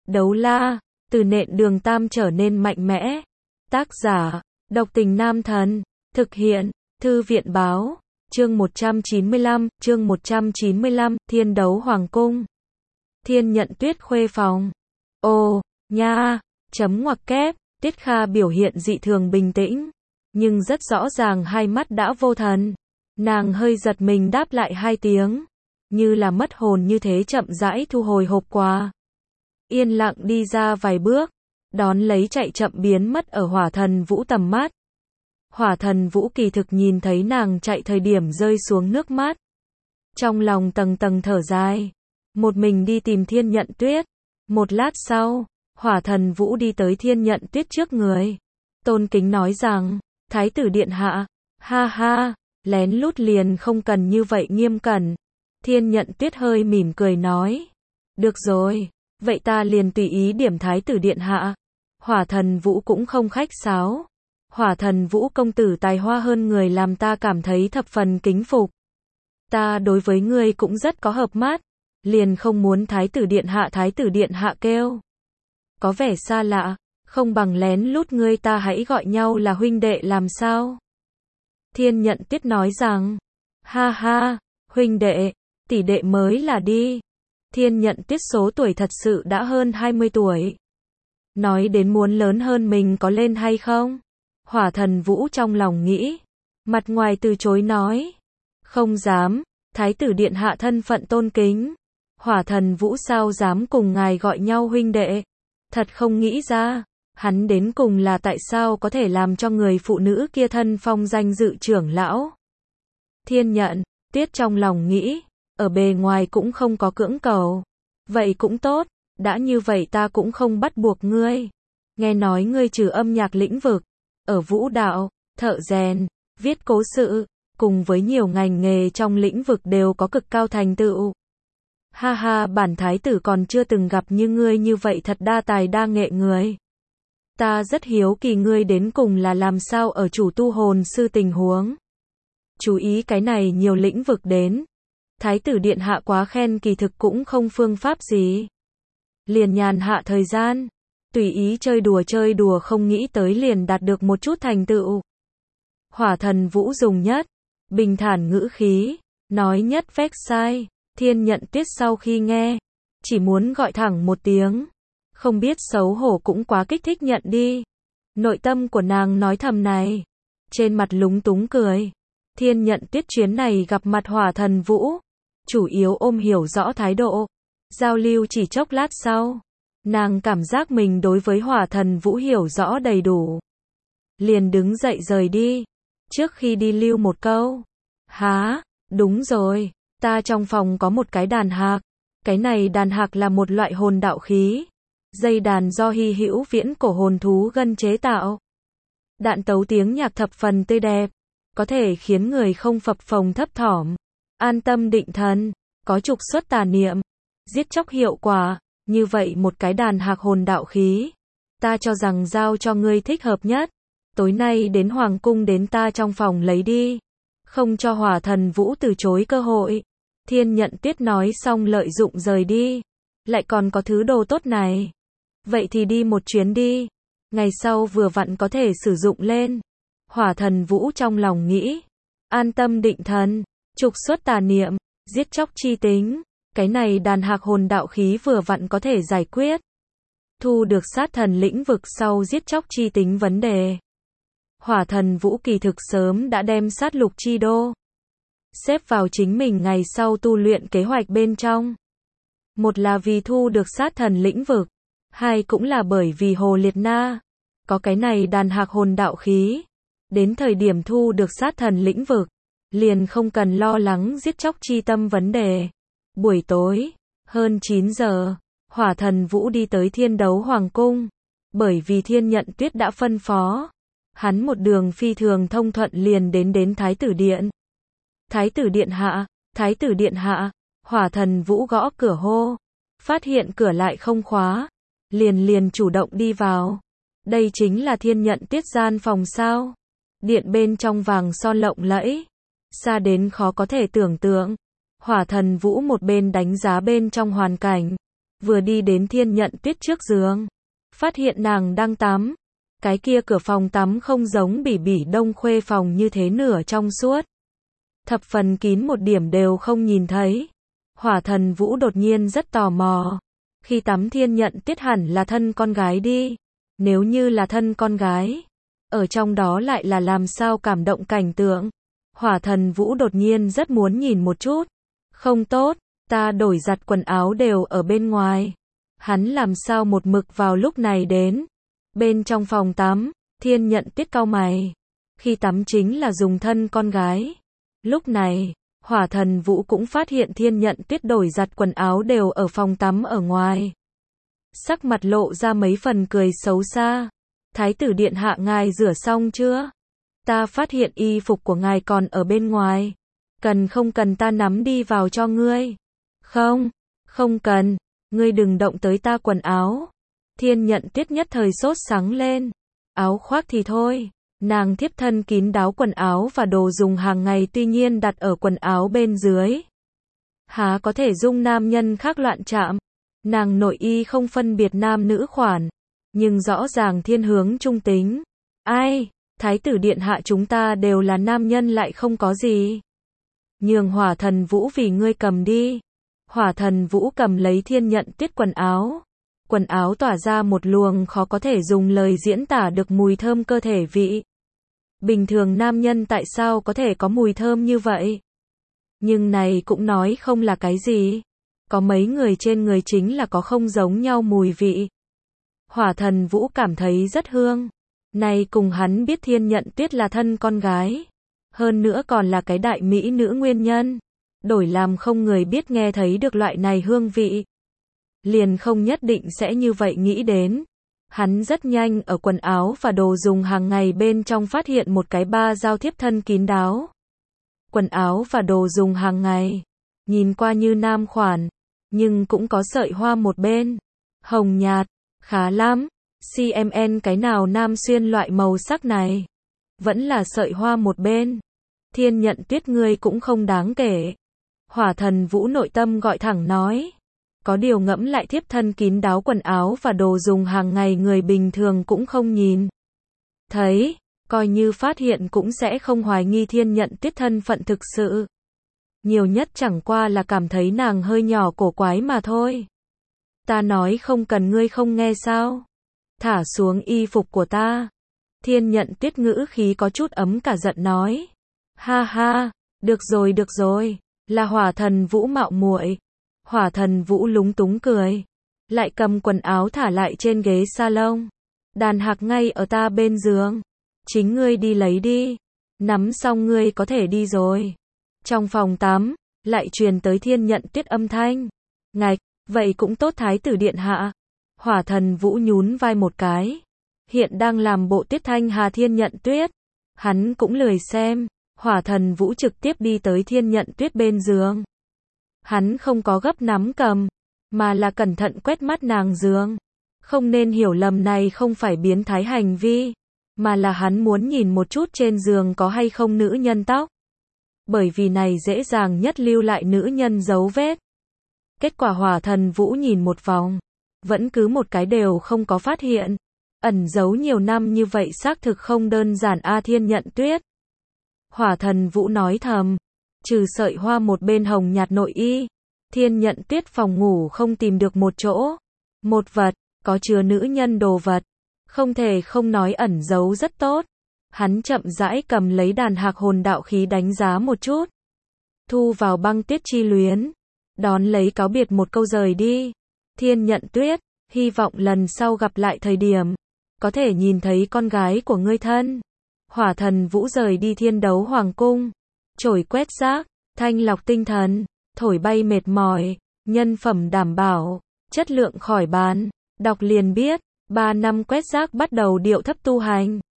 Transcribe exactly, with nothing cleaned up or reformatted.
Đấu la, từ nện đường tam trở nên mạnh mẽ. Tác giả, độc tình nam thần. Thực hiện, thư viện báo. Chương một trăm chín mươi lăm, chương một trăm chín mươi lăm, Thiên đấu hoàng cung. Thiên nhận tuyết khuê phòng. Ồ, nha, chấm ngoặc kép, Tiết Kha biểu hiện dị thường bình tĩnh. Nhưng rất rõ ràng hai mắt đã vô thần. Nàng hơi giật mình đáp lại hai tiếng. Như là mất hồn như thế chậm rãi thu hồi hộp quà. Yên lặng đi ra vài bước. Đón lấy chạy chậm biến mất ở hỏa thần vũ tầm mắt. Hỏa thần vũ kỳ thực nhìn thấy nàng chạy thời điểm rơi xuống nước mắt. Trong lòng tầng tầng thở dài. Một mình đi tìm Thiên Nhận Tuyết. Một lát sau, hỏa thần vũ đi tới Thiên Nhận Tuyết trước người. Tôn kính nói rằng, Thái tử điện hạ, ha ha, lén lút liền không cần như vậy nghiêm cẩn. Thiên Nhận Tuyết hơi mỉm cười nói. Được rồi, vậy ta liền tùy ý điểm Thái tử điện hạ. Hỏa thần vũ cũng không khách sáo. Hỏa thần vũ công tử tài hoa hơn người làm ta cảm thấy thập phần kính phục. Ta đối với ngươi cũng rất có hợp mắt. Liền không muốn Thái tử điện hạ Thái tử điện hạ kêu. Có vẻ xa lạ, không bằng lén lút ngươi ta hãy gọi nhau là huynh đệ làm sao? Thiên Nhận Tuyết nói rằng, ha ha, huynh đệ, tỷ đệ mới là đi. Thiên Nhận Tuyết số tuổi thật sự đã hơn hai mươi tuổi. Nói đến muốn lớn hơn mình có lên hay không? Hỏa thần vũ trong lòng nghĩ. Mặt ngoài từ chối nói. Không dám, Thái tử điện hạ thân phận tôn kính. Hỏa thần vũ sao dám cùng ngài gọi nhau huynh đệ. Thật không nghĩ ra, hắn đến cùng là tại sao có thể làm cho người phụ nữ kia thân phong danh dự trưởng lão. Thiên Nhận Tuyết trong lòng nghĩ, ở bề ngoài cũng không có cưỡng cầu. Vậy cũng tốt, đã như vậy ta cũng không bắt buộc ngươi. Nghe nói ngươi trừ âm nhạc lĩnh vực, ở vũ đạo, thợ rèn, viết cố sự, cùng với nhiều ngành nghề trong lĩnh vực đều có cực cao thành tựu. Ha ha, bản thái tử còn chưa từng gặp như ngươi như vậy thật đa tài đa nghệ người. Ta rất hiếu kỳ ngươi đến cùng là làm sao ở chủ tu hồn sư tình huống. Chú ý cái này nhiều lĩnh vực đến. Thái tử điện hạ quá khen kỳ thực cũng không phương pháp gì. Liền nhàn hạ thời gian. Tùy ý chơi đùa chơi đùa không nghĩ tới liền đạt được một chút thành tựu. Hỏa thần vũ dùng nhất. Bình thản ngữ khí. Nói nhất phép sai. Thiên Nhận Tuyết sau khi nghe. Chỉ muốn gọi thẳng một tiếng. Không biết xấu hổ cũng quá kích thích nhận đi. Nội tâm của nàng nói thầm này. Trên mặt lúng túng cười. Thiên Nhận Tuyết chuyến này gặp mặt hỏa thần vũ. Chủ yếu ôm hiểu rõ thái độ. Giao lưu chỉ chốc lát sau. Nàng cảm giác mình đối với hỏa thần vũ hiểu rõ đầy đủ. Liền đứng dậy rời đi. Trước khi đi lưu một câu. Há, đúng rồi. Ta trong phòng có một cái đàn hạc. Cái này đàn hạc là một loại hồn đạo khí. Dây đàn do hy hữu viễn cổ hồn thú gân chế tạo. Đạn tấu tiếng nhạc thập phần tươi đẹp. Có thể khiến người không phập phồng thấp thỏm. An tâm định thần. Có trục xuất tà niệm. Giết chóc hiệu quả. Như vậy một cái đàn hạc hồn đạo khí. Ta cho rằng giao cho ngươi thích hợp nhất. Tối nay đến hoàng cung đến ta trong phòng lấy đi. Không cho hỏa thần vũ từ chối cơ hội. Thiên Nhận Tuyết nói xong lợi dụng rời đi. Lại còn có thứ đồ tốt này. Vậy thì đi một chuyến đi. Ngày sau vừa vặn có thể sử dụng lên. Hỏa thần vũ trong lòng nghĩ. An tâm định thần. Trục xuất tà niệm. Giết chóc chi tính. Cái này đàn hạc hồn đạo khí vừa vặn có thể giải quyết. Thu được sát thần lĩnh vực sau giết chóc chi tính vấn đề. Hỏa thần vũ kỳ thực sớm đã đem sát lục chi đô. Xếp vào chính mình ngày sau tu luyện kế hoạch bên trong. Một là vì thu được sát thần lĩnh vực. Hai cũng là bởi vì Hồ Liệt Na. Có cái này đàn hạc hồn đạo khí. Đến thời điểm thu được sát thần lĩnh vực. Liền không cần lo lắng giết chóc chi tâm vấn đề. Buổi tối, hơn chín giờ, hỏa thần vũ đi tới Thiên đấu hoàng cung. Bởi vì Thiên Nhận Tuyết đã phân phó. Hắn một đường phi thường thông thuận liền đến đến Thái tử điện. Thái tử điện hạ, Thái tử điện hạ, hỏa thần vũ gõ cửa hô. Phát hiện cửa lại không khóa. Liền liền chủ động đi vào. Đây chính là Thiên Nhận Tuyết gian phòng sao. Điện bên trong vàng son lộng lẫy. Xa đến khó có thể tưởng tượng. Hỏa thần vũ một bên đánh giá bên trong hoàn cảnh. vừa đi đến Thiên Nhận Tuyết trước giường, phát hiện nàng đang tắm. Cái kia cửa phòng tắm không giống Bỉ Bỉ Đông Khuê phòng như thế nửa trong suốt. Thập phần kín một điểm đều không nhìn thấy. Hỏa Thần Vũ đột nhiên rất tò mò. Khi tắm Thiên Nhận Tuyết hẳn là thân con gái đi. Nếu như là thân con gái, ở trong đó lại là làm sao cảm động cảnh tượng. Hỏa Thần Vũ đột nhiên rất muốn nhìn một chút. Không tốt, ta đổi giặt quần áo đều ở bên ngoài. Hắn làm sao một mực vào lúc này đến. Bên trong phòng tắm, Thiên Nhận Tuyết cau mày. Khi tắm chính là dùng thân con gái. Lúc này, Hỏa Thần Vũ cũng phát hiện Thiên Nhận Tuyết đổi giặt quần áo đều ở phòng tắm ở ngoài. Sắc mặt lộ ra mấy phần cười xấu xa. Thái tử điện hạ ngài rửa xong chưa? Ta phát hiện y phục của ngài còn ở bên ngoài. Cần không cần ta nắm đi vào cho ngươi? Không, không cần, ngươi đừng động tới ta quần áo. Thiên Nhận Tuyết nhất thời sốt sắng lên. Áo khoác thì thôi, nàng thiếp thân kín đáo quần áo và đồ dùng hàng ngày tuy nhiên đặt ở quần áo bên dưới. Há có thể dung nam nhân khác loạn chạm. Nàng nội y không phân biệt nam nữ khoản, nhưng rõ ràng thiên hướng trung tính. Ai, Thái tử điện hạ chúng ta đều là nam nhân lại không có gì. Nhường Hỏa Thần Vũ vì ngươi cầm đi. Hỏa Thần Vũ cầm lấy Thiên Nhận Tuyết quần áo. Quần áo tỏa ra một luồng khó có thể dùng lời diễn tả được mùi thơm cơ thể vị. Bình thường nam nhân tại sao có thể có mùi thơm như vậy? Nhưng này cũng nói không là cái gì. Có mấy người trên người chính là có không giống nhau mùi vị. Hỏa Thần Vũ cảm thấy rất hương. Này cùng hắn biết Thiên Nhận Tuyết là thân con gái. Hơn nữa còn là cái đại mỹ nữ nguyên nhân. Đổi làm không người biết nghe thấy được loại này hương vị. Liền không nhất định sẽ như vậy nghĩ đến. Hắn rất nhanh ở quần áo và đồ dùng hàng ngày bên trong phát hiện một cái ba dao thiếp thân kín đáo. Quần áo và đồ dùng hàng ngày. Nhìn qua như nam khoản. Nhưng cũng có sợi hoa một bên. Hồng nhạt. Khá lắm. xê em en cái nào nam xuyên loại màu sắc này. Vẫn là sợi hoa một bên. Thiên Nhận Tuyết ngươi cũng không đáng kể. Hỏa Thần Vũ nội tâm gọi thẳng nói. Có điều ngẫm lại thiếp thân kín đáo quần áo và đồ dùng hàng ngày người bình thường cũng không nhìn thấy, coi như phát hiện cũng sẽ không hoài nghi Thiên Nhận Tuyết thân phận thực sự. Nhiều nhất chẳng qua là cảm thấy nàng hơi nhỏ cổ quái mà thôi. Ta nói không cần ngươi không nghe sao? Thả xuống y phục của ta. Thiên Nhận Tuyết ngữ khí có chút ấm cả giận nói. Ha ha, được rồi được rồi, là Hỏa Thần Vũ mạo muội. Hỏa Thần Vũ lúng túng cười, lại cầm quần áo thả lại trên ghế salon. Đàn hạc ngay ở ta bên giường, chính ngươi đi lấy đi, nắm xong ngươi có thể đi rồi. Trong phòng tắm, lại truyền tới Thiên Nhận Tuyết âm thanh. Ngạch, vậy cũng tốt Thái tử điện hạ. Hỏa Thần Vũ nhún vai một cái. Hiện đang làm bộ Tiết Thanh Hà Thiên Nhận Tuyết. Hắn cũng lười xem. Hỏa Thần Vũ trực tiếp đi tới Thiên Nhận Tuyết bên giường. Hắn không có gấp nắm cầm, mà là cẩn thận quét mắt nàng giường. Không nên hiểu lầm này không phải biến thái hành vi, mà là hắn muốn nhìn một chút trên giường có hay không nữ nhân tóc. Bởi vì này dễ dàng nhất lưu lại nữ nhân dấu vết. Kết quả Hỏa Thần Vũ nhìn một vòng, vẫn cứ một cái đều không có phát hiện. Ẩn giấu nhiều năm như vậy xác thực không đơn giản a Thiên Nhận Tuyết. Hỏa Thần Vũ nói thầm, trừ sợi hoa một bên hồng nhạt nội y, Thiên Nhận Tuyết phòng ngủ không tìm được một chỗ, một vật, có chứa nữ nhân đồ vật, không thể không nói ẩn giấu rất tốt. Hắn chậm rãi cầm lấy đàn hạc hồn đạo khí đánh giá một chút, thu vào băng tiết chi luyến, đón lấy cáo biệt một câu rời đi. Thiên Nhận Tuyết, hy vọng lần sau gặp lại thời điểm, có thể nhìn thấy con gái của ngươi thân. Hỏa Thần Vũ rời đi Thiên Đấu Hoàng Cung, chổi quét rác, thanh lọc tinh thần, thổi bay mệt mỏi, nhân phẩm đảm bảo, chất lượng khỏi bàn, đọc liền biết, ba năm quét rác bắt đầu điệu thấp tu hành.